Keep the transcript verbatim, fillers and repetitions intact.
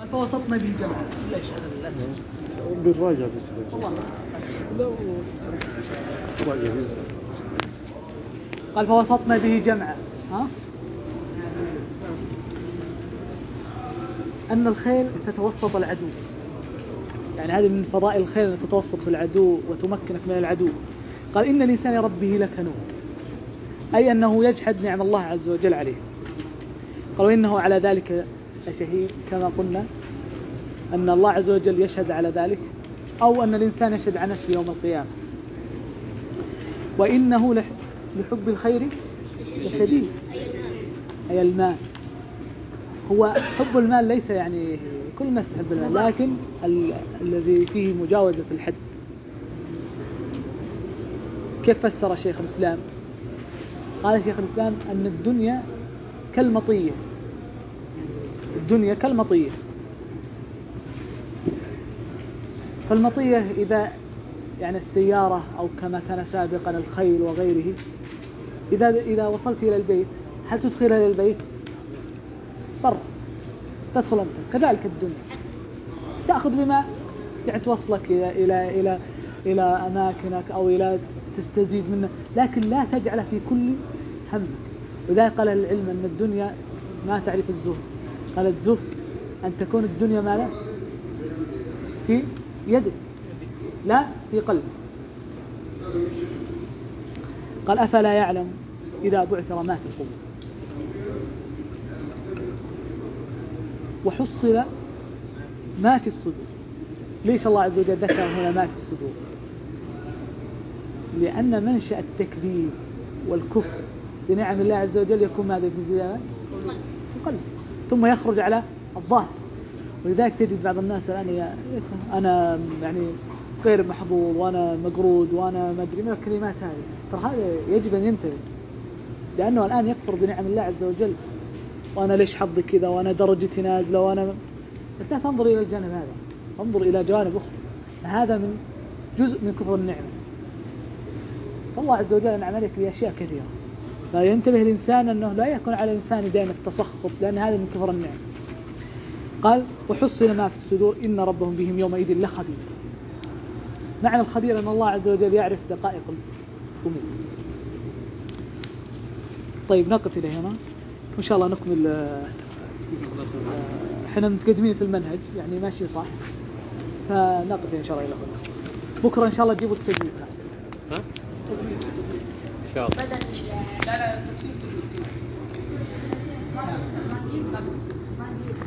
فوسطنا به جمعا. ليش هذا بالراجع بس والله لا راجع. قال فوسطنا به جمعا. ها أن الخيل تتوسط العدو، يعني هذه من فضائل الخيل أن تتوسط في العدو وتمكنك من العدو. قال إن الإنسان ربه لكنود، أي أنه يجحد نعم الله عز وجل عليه. قالوا إنه على ذلك لشهيد، كما قلنا أن الله عز وجل يشهد على ذلك، أو أن الإنسان يشهد عن نفسه يوم القيامة. وإنه لحب الخير لشديد، أي المال. هو حب المال ليس يعني كل الناس تحب المال، لكن ال الذي فيه مجاوزة الحد. كيف فسر شيخ الإسلام؟ قال شيخ الإسلام أن الدنيا كالمطية، الدنيا كالمطية. فالمطية إذا يعني السيارة أو كما كان سابقا الخيل وغيره، إذا إذا وصلت إلى البيت هل تدخل إلى البيت؟ برا تدخل أنت. كذلك الدنيا تأخذ بما يعني توصلك إلى إلى إلى إلى أماكنك أو إلى تستزيد منه، لكن لا تجعل في كل همك. وذلك قال العلم أن الدنيا ما تعرف الزهد. قال الزهد أن تكون الدنيا ما لا في يدك لا في قلبك. قال أفلا يعلم إذا بعثر ما في القبور وحصل ما في الصدور. ليش الله عز وجل ذكر هنا ما في الصدور؟ لأن منشأ التكذيب والكفر بنعم الله عز وجل يكون ماذا في القلب ثم يخرج على الظاهر. ولذلك تجد بعض الناس الآن أنا يعني غير محظوظ وأنا مقرود وأنا ما أدري من الكلمات هذه. ترى هذا يجب أن ينتبه، لأنه الآن يكفر بنعم الله عز وجل. وأنا ليش حظي كذا وأنا درجتي نازلة وأنا بس لا تنظر إلى الجانب هذا، انظر إلى جوانب أخرى. هذا من جزء من كفر النعمة. فالله عز وجل أنعم عليك بأشياء كثيرة، فينتبه الإنسان أنه لا يكون على الإنسان دائما التسخط، لأن هذا من كفر النعمة. قال وحصل ما في الصدور إن ربهم بهم يومئذ لخبير. معنى الخبير أن الله عز وجل يعرف دقائق الأمور. طيب نقف إلى هنا وإن شاء الله نكمل. احنا متقدمين في المنهج يعني ماشي صح، فنقف إن شاء الله إلى هنا. بكرة إن شاء الله تجيبوا التجويد. ها؟ إن شاء الله. لا لا